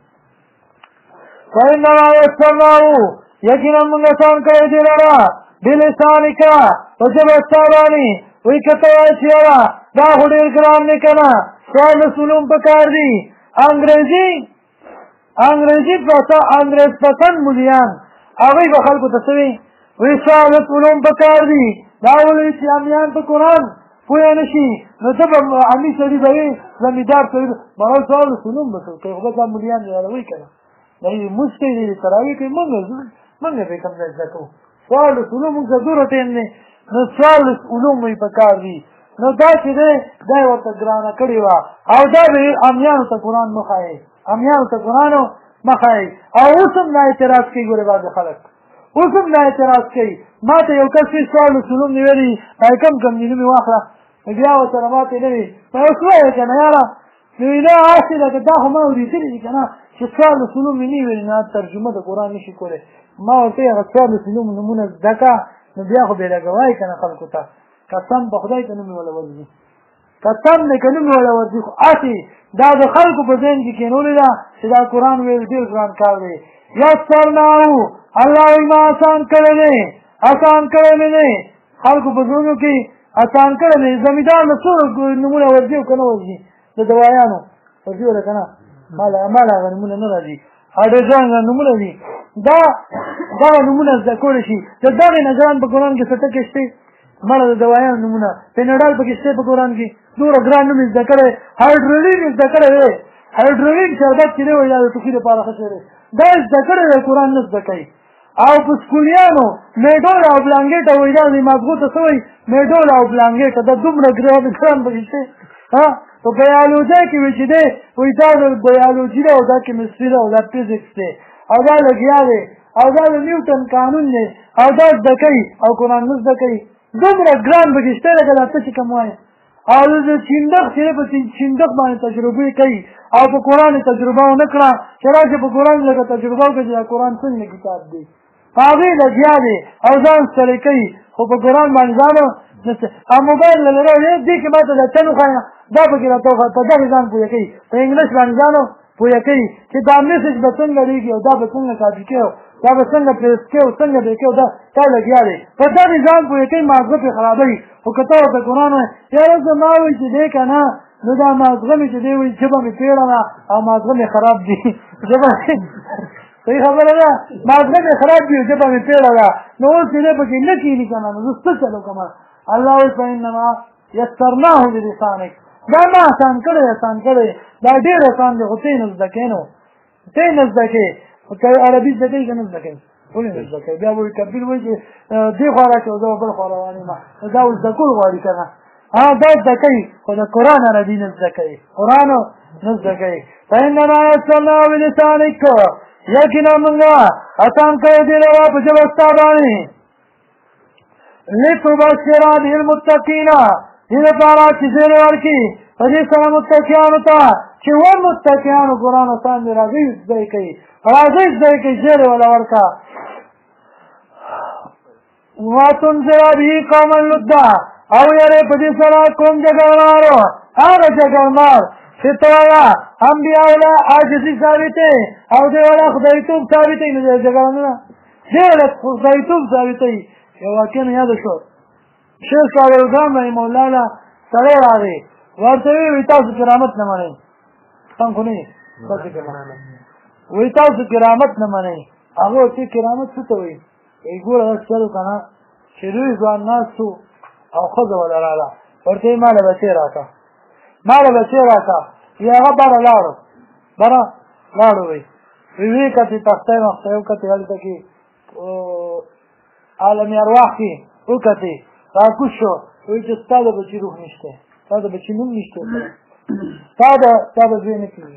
فإنما یسرناه یقینا موږ آسان کړی دې لره بلسانک په ژبه ستا باندې وایي که ته وایې چې یاره دا خو ډېر ګران دی که نه څوارلس علوم پکار دي انګریزي انګریز پسند مولیان هغوی به خلکو ته څه وایي وایي څوارلس علوم پکار دي دا ولوي چې امیان په قرآن پوه نه شي نو ته به امي سړي به وي زمیندار سړي به هغه څوارلس علوم به څه کوي خو بس دا مولیان دی وایي که نه دا یې لمونځ کوي دی تراویح کوي موږ به کوم ځای زده کوو څوارلس علوم موږ ته دوره ټایم دی نو څوارلس علوم یې پکار دي نو دا چې دی دا یې ورته ګرانه کړې وه او دا به امیانو ته قرآن مه ښایي امیانو ته قرآن مه ښایي او اوس هم نا اعتراض کوي ګورې بعضې خلک اوس هم نا اعتراض کوي ما ته یو کس وي څوارلس علوم مې ویلي کم دي نوم یې واخله بیا ورسره ماته نه وي نو اوس وایې که نه یاره نو نه هسې لکه دا خو ما اورېدلي دي که نه چې څوارلس علوم مې نه ویلي نه ترجمه د قرآن نه شي کولی ما ورته هغه څوارلس علوم نومونه زده کړه نو بیا خو بې لږه وایي که نه خلکو ته قسم په خدای ته نوم یې وله ورځي قسم دی که نوم یې وله ورځي خو هسې دا د خلکو په ذهن کې کېنولې ده چې دا قرآن ویل ډېر ګران کار دی یسرناه الله وایي ما آسان کړی دی آسان کړی مې دی خلکو په زړونو کې آسان کړی دی زمیندار نه څو نومونه ورځي او که نه ورځي د دوایانو ورځي وله که نه مال هغه نومونه نه راځي هډوګان نومونه دي دا نومونه زده کولی شي د دغې نه ګران په قرآن کې څه ټکې شته مړه د دوایانو نومونه پیناډال پکې شته په قرآن کې دومره ګران نوم یې زده کړی هایډرولین یې زده کړی دی هایډرولین شربت چې دی وایي دا د ټوخي دپاره ښه شی دی دا یې زده کړی دی قرآن نه زده کوي او په سکولیانو میډول او بلانګېټه وایي دا ماغزو ته څه وایي میډول او بلانګېټه دا دومره ګران پکې شته په بیالوجۍ کې وایي چې دی وایي دا د بیالوجي ده او دا کیمستري ده او دا فزیکس دی او دا لګیا دی او دا د نیوټن قانون دی او دا زده کوي او قرآن نه زده کوي دومره ګران پکې شته لکه دا ته چې کوم وایې او د چیندخ چې دی په چیندخ باندې تجربې کوي او په قرآن یې تجربه ونه کړه چې راشي په قرآن لکه تجربه وکړه چې دا قرآن څنګه کتاب دی په هغې لګیا دی او ځان ستړی کوي خو په قرآن باندې ځان او موبایل له لرې دې کې ما ته دا چل وښایه دا پکې راته په دغې ځان پوهه کوي په انګلیش باندې ځانو پوهه کوي چې دا میسج به څنګه لیږي او دا به څنګه کاپي کوي دا به څنګه پریس کوي او څنګه به کوي دا تا لګیا دی په دغې ځان پوهه کوي مازغه پرې خرابوي خو که ته ورته قرآن وایي یاره زما وایي چې دی که نه نو دا مازغه مې چې دی وایي ژبه مې پیړه ده او مازغه مې خراب دي ژبه صحیح خبره ده مازغه مې خراب دي او ژبه مې پیړه ده نو اوس چې دی پکې نه کښېني که نه نو زه څه چل وکړم الله وایي فانما یسرناه بلسانک دا ما آسان کړی دا ډېر آسان دی خو ته یې نه زده کوې نو ته یې نه زده کوې که عربي زده کوې که نه زده کوې ولې نه زده کوې بیا به وایي کبیر وایي چې دې خوا راچوه زه به بل خوا روان یم دا اوس زده کول غواړي که نه دا زده کوي خو د قرآن عربي نه زده کوي قرآن نه زده کوي فانما یسرناه بلسانک یقینا موږ آسان کړی دې لره په ژبه ستا باندې لتبشر به المتقین دې لپاره چې زیری ورکړي په دې سره متقیانو ته چې متقیانو قرآن آسان دی راځئ زده کوي راځئ زده کوي زیری وله ورکړه وتنذر به قوما لدا او یارې په دې سره کوم جګړمارو هغه جګړمار چې ته وایه انبیا وله عاجزي ثابتې او دې وله خدایتوب ثابتې نو جګړه دې وله خدایتوب ثابتې یو واقعه مې یاده شو شیخ صاحب الګام رحمه الله له سړی راغی ورته وایي تاسو کرامت نه منئ څنګه خو نه وایي تاسو کرامت نه منئ هغه ورته کرامت څه ته وایي وایي ګوره هغه چل که نه چې لوی ځوان ناست و او ښځه وله راغله ورته وایي ماله بچی راکړه وایي هغه بره لاړو وایي ویې کتې تختې مختې وکتې هلته کې عالم ارواح کې وکتې راکوز شو وایي چې ستا د بچي روح نشته ستا د بچي نوم نشته ستا به زوی نه کېږي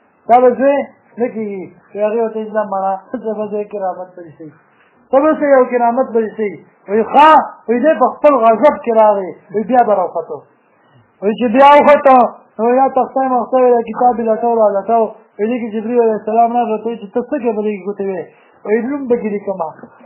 وایي هغې ورته اسلام مړه ته به زه کرامت پرې شي ته به څه یو کرامت پرې شي وایي ښه وایي دی په خپل غضب کې راغی وایي بیا به راوخته وایي چې بیا وخته نو یا تختې مختې وایي کتاب یې لټو وایي دې کې جبرئیل علیه السلام راغی ورته وایي چې ته څه کې به دې ګوتې وې وایي نوم به کې لیکمه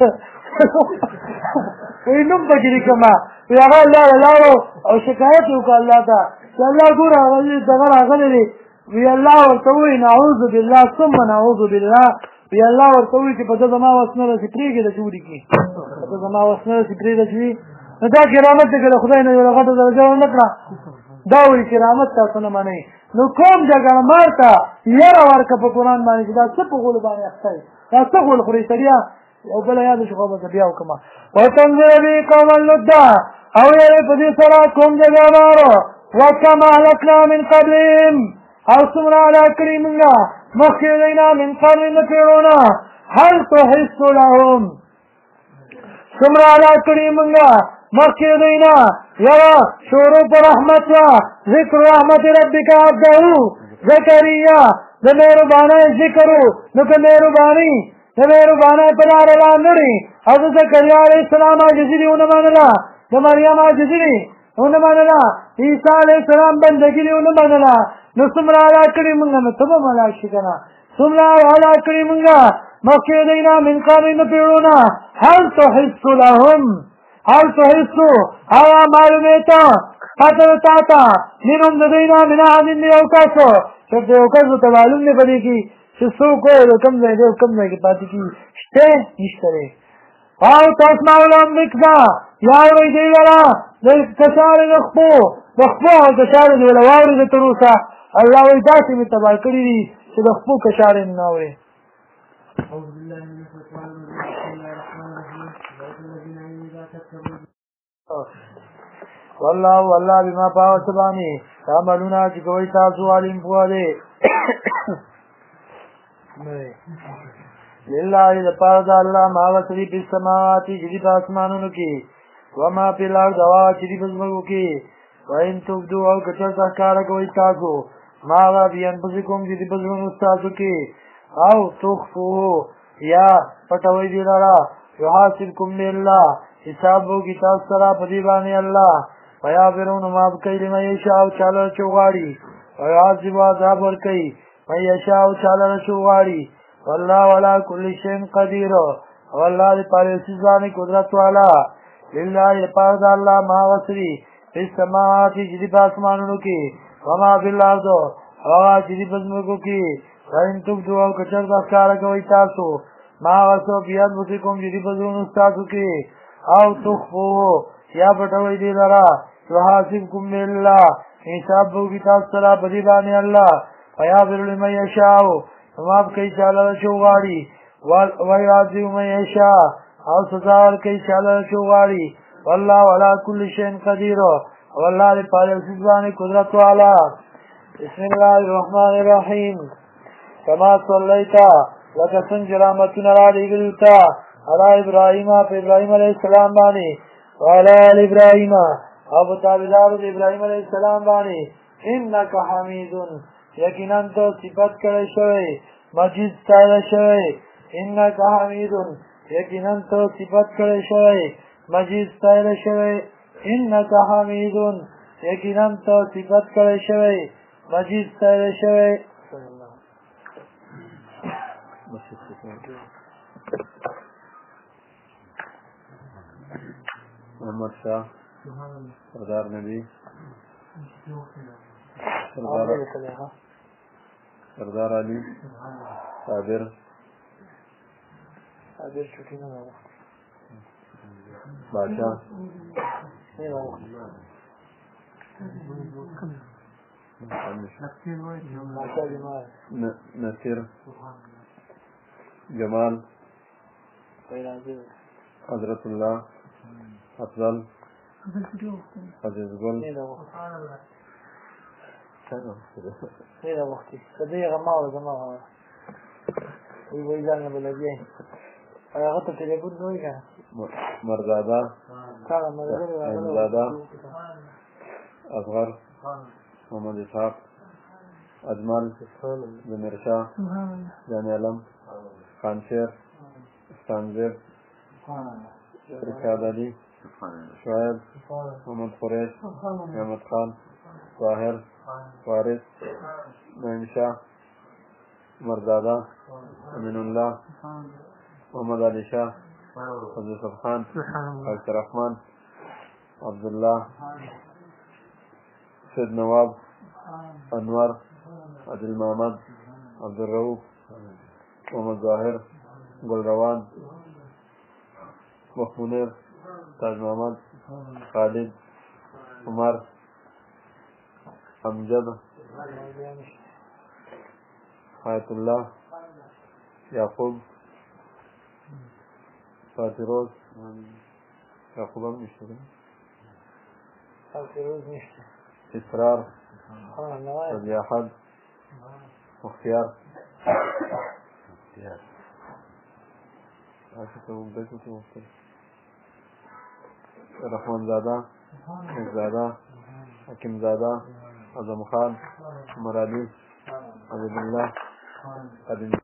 وایي نوم به کې لیکمه وایي هغه الله لاړو او شکایت یې وکړه الله ته چې الله ګوره دغه راغلی دی وایي الله ورته وایي نعوذ بالله ثم نعوذ بالله وایي الله ورته وایي چې په ده زما وس نه رسي پرېږدې چې ولیکي په ده زما وس نه رسي پرېږده چې وي نو دا کرامت دی که د خدای نه یوه غټه درجه ورنه کړه دا وایي کرامت تاسو نه منئ نو کوم جګړمار ته یره ورکړه په قرآن باندې چې دا څه په غولو باندې اخته یې دا څه غول خورې سړیا او بله یاده شو خو به زه بیا وکړم وتنذر به قوما لدا او یې په دې سره کوم جګړمارو وکم اهلکنا من قبلهم او څومره هلاک کړي موږ مخکې دوی نه من قرن پیړونه هل تحس لهم څومره هلاک کړي موږ مخکې دوی نه یوه شروع په رحمت وه ذکر رحمت ربک عبده زکریا د مهربانۍ ذکر و نو که مهرباني د مهربانۍ په لاره لاندړي او د زکریا علیه السلام عاجزي دې ونه منله د مریم عاجزي دې ونه منله عیسی علیه السلام بندګي دې ونه منله نو څومره هلاک کړي موږ نو ته به هم هلاک شي که نه څومره هلاک کړي موږ مخکې دوی نه من قرن پیړونه هل تحس لهم هل تحسو هوا معلومیتا خطر تاتا منهم ددینا من احد یو کسو چرته یو کسو ته معلوم نه پدې کې چې څوک وایي کوم ځای دی کوم ځای کې پاتې کېږي شته نشته دی او تسمع لهم ذکرا یا اورئ دوی لره د کشارې د خپو او کشارې دې له واورېده تر اوسه الله وایي داسې مې تباه کړي دي چې د خپو کشارې نه اورې والله بما پاوه سبانی تعملونا چې کوئ تاسو علیم پوه دی لله دپاره د الله ما هغه څه دي په السماوات چې دي په اسمانونو کې وما فی الارض او هغه چې دي په ځمکو کې وان تبدو او که چېرته ښکاره کوئ تاسو ما هغه فی انفسکم چې دي په زړونو ستاسو کې او تخفوه یا پټوئ دې لره یحاسبکم بالله حساب وکړي تاسو سره په دې باندې الله ویغفرون معاف کوي لمن یشاء چاله چې وغواړي ویعذب عذاب ورکوي من یشاء چاله چې وغواړي والله علی کل شیء قدیر والله دې په هر څه باندې قدرت والا لله دپاره د الله ما هغه څه دي په السماوات چې دي په اسمانونو کې وما بالارض هغه چې دې پزمکو کې وین تبدو او کچر دا ښکارا کوي تاسو ما واسو بیان وسی کوم چې دې پزونو تاسو کې او تخفو یا پټوي دې لرا وحاسبكم بالله حساب وکي تاسو سره بدی باندې الله فیاذر لمن یشاء وما کوي چاله شوغاړي ويعذب من يشاء او سزا کوي چاله شوغاړي والله ولا كل شيء قدير والله لپاره سبحانه قدرت والا بسم الله الرحمن الرحيم كما صليت لك سنجرامتنا لغلتا على ابراهيم ابراهيم عليه السلام باندې وعلى ال ابراهيم ابو تابعدار ابراهيم عليه السلام باندې انك حميد یقینا تو صفات کړی شوی مجید تعالی شوی انك حميد یقینا تو صفات کړی شوی مجید تعالی شوی انك حميد یقینا تو صفات کړی شوی مجید تعالی شوی محمد شاہ سردار نبی سردار علی صابر بادشاہ نصیر جمال حضرت اللہ افضل عزیز گل هذا وقتي صديق ما ولا جماعة ويجانا بلدين أنا غطى تليفون نويجا مرزادة مرزادة أصغر محمد إسحاق أجمل زمير شاه جامع علم خانشير استانزير رشاد علي شعيب محمد قريش محمد خان طاهر وارث نعیم شاه مرزادہ امین اللہ محمد علی شاہ عبد یوسف خان عبد الرحمن عبداللہ سید نواب انور عادل محمد عبدالرؤوف محمد ظاہر گل روان مخمونر تاج محمد خالد عمر امجد حیات اللہ یعقوب فاتروز یعقوب هم نشته اسرار صدیحد مختیار رحمان زادہ زادہ حکیم زادہ اعظم خان عمر علی عبد اللہ